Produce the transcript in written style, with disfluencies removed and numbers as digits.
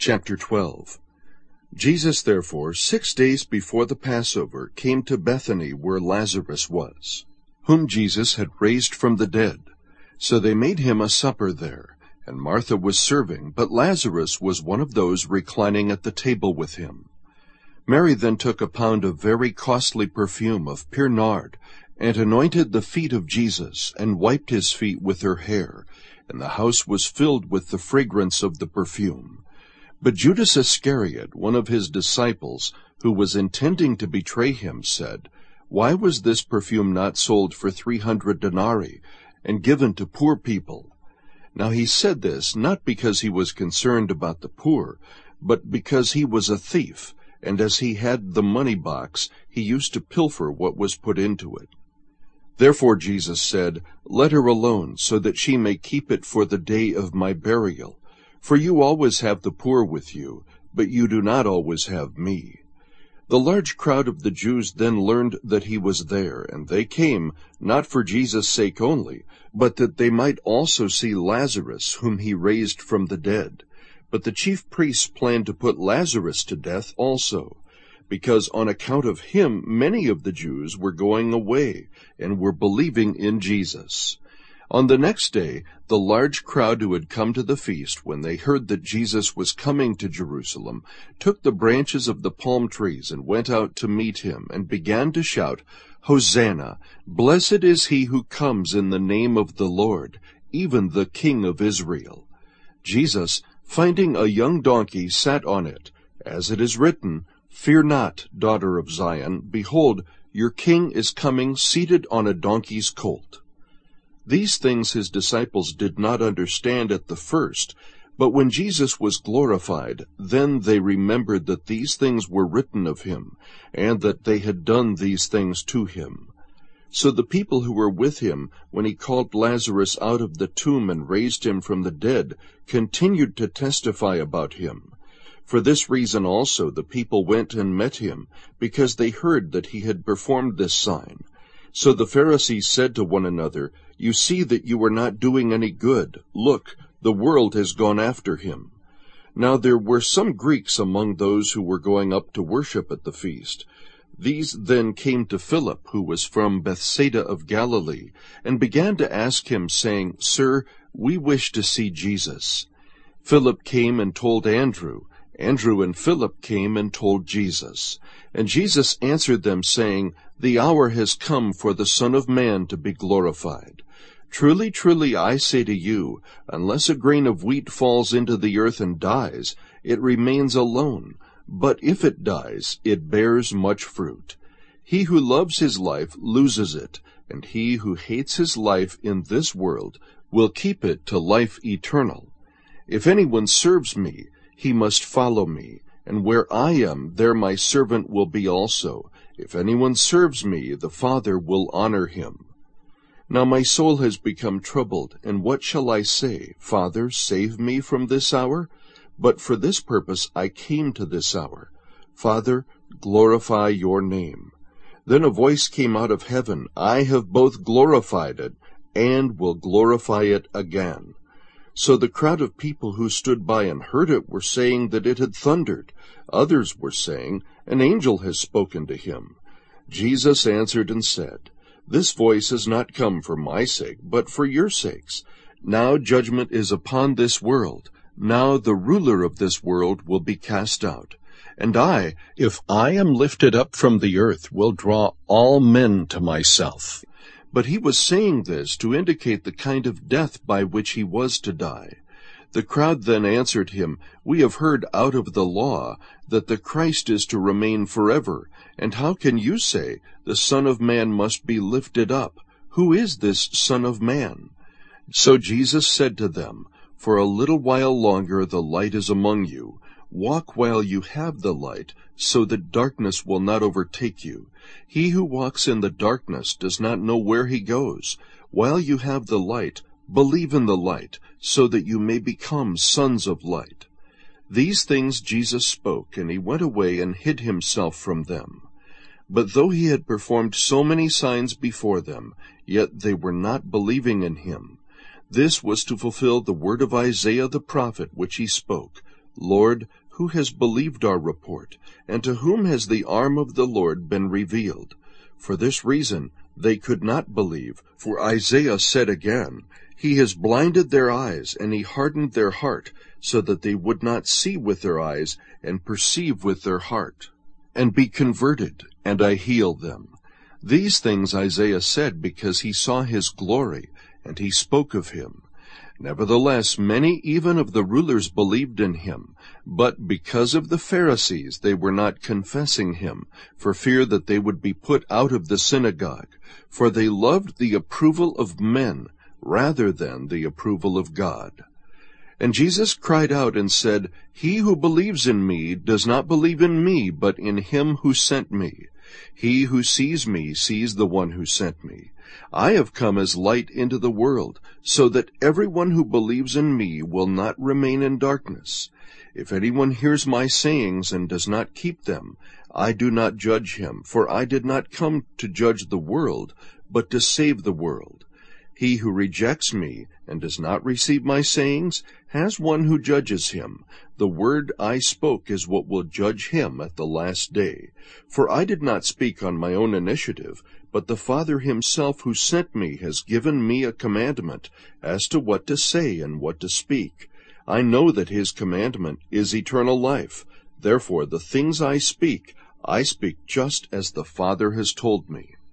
Chapter 12. Jesus therefore 6 days before the Passover came to Bethany where Lazarus was, whom Jesus had raised from the dead. So they made him a supper there, and Martha was serving, but Lazarus was one of those reclining at the table with him. Mary then took a pound of very costly perfume of pure nard, and anointed the feet of Jesus, and wiped his feet with her hair, and the house was filled with the fragrance of the perfume. But Judas Iscariot, one of his disciples, who was intending to betray him, said, "Why was this perfume not sold for 300 denarii, and given to poor people?" Now he said this not because he was concerned about the poor, but because he was a thief, and as he had the money box, he used to pilfer what was put into it. Therefore Jesus said, "Let her alone, so that she may keep it for the day of my burial. For you always have the poor with you, but you do not always have me." The large crowd of the Jews then learned that he was there, and they came, not for Jesus' sake only, but that they might also see Lazarus, whom he raised from the dead. But the chief priests planned to put Lazarus to death also, because on account of him many of the Jews were going away and were believing in Jesus. On the next day, the large crowd who had come to the feast, when they heard that Jesus was coming to Jerusalem, took the branches of the palm trees and went out to meet him, and began to shout, "Hosanna! Blessed is he who comes in the name of the Lord, even the King of Israel." Jesus, finding a young donkey, sat on it, as it is written, "Fear not, daughter of Zion, behold, your king is coming seated on a donkey's colt." These things his disciples did not understand at the first, but when Jesus was glorified, then they remembered that these things were written of him, and that they had done these things to him. So the people who were with him, when he called Lazarus out of the tomb and raised him from the dead, continued to testify about him. For this reason also the people went and met him, because they heard that he had performed this sign. So the Pharisees said to one another, "You see that you are not doing any good. Look, the world has gone after him." Now there were some Greeks among those who were going up to worship at the feast. These then came to Philip, who was from Bethsaida of Galilee, and began to ask him, saying, "Sir, we wish to see Jesus." Philip came and told Andrew. Andrew and Philip came and told Jesus. And Jesus answered them, saying, "The hour has come for the Son of Man to be glorified. Truly, truly, I say to you, unless a grain of wheat falls into the earth and dies, it remains alone. But if it dies, it bears much fruit. He who loves his life loses it, and he who hates his life in this world will keep it to life eternal. If anyone serves me, he must follow me, and where I am, there my servant will be also. If anyone serves me, the Father will honor him. Now my soul has become troubled, and what shall I say? Father, save me from this hour? But for this purpose I came to this hour. Father, glorify your name." Then a voice came out of heaven, "I have both glorified it, and will glorify it again." So the crowd of people who stood by and heard it were saying that it had thundered. Others were saying, "An angel has spoken to him." Jesus answered and said, "This voice has not come for my sake, but for your sakes. Now judgment is upon this world. Now the ruler of this world will be cast out. And I, if I am lifted up from the earth, will draw all men to myself." But he was saying this to indicate the kind of death by which he was to die. The crowd then answered him, "We have heard out of the law that the Christ is to remain forever. And how can you say, 'The Son of Man must be lifted up'? Who is this Son of Man?" So Jesus said to them, "For a little while longer the light is among you. Walk while you have the light, so that darkness will not overtake you. He who walks in the darkness does not know where he goes. While you have the light, believe in the light, so that you may become sons of light." These things Jesus spoke, and he went away and hid himself from them. But though he had performed so many signs before them, yet they were not believing in him. This was to fulfill the word of Isaiah the prophet, which he spoke, Lord, who has believed our report, and to whom has the arm of the Lord been revealed? For this reason they could not believe, for Isaiah said again, He has blinded their eyes, and he hardened their heart, so that they would not see with their eyes, and perceive with their heart, and be converted, and I heal them. These things Isaiah said because he saw his glory, and he spoke of him. Nevertheless, many even of the rulers believed in him, but because of the Pharisees they were not confessing him, for fear that they would be put out of the synagogue, for they loved the approval of men rather than the approval of God. And Jesus cried out and said, He who believes in me does not believe in me, but in him who sent me. He who sees me sees the one who sent me. I have come as light into the world, so that everyone who believes in me will not remain in darkness. If anyone hears my sayings and does not keep them, I do not judge him, for I did not come to judge the world, but to save the world. He who rejects me and does not receive my sayings has one who judges him. The word I spoke is what will judge him at the last day. For I did not speak on my own initiative, but the Father himself who sent me has given me a commandment as to what to say and what to speak. I know that his commandment is eternal life. Therefore the things I speak just as the Father has told me.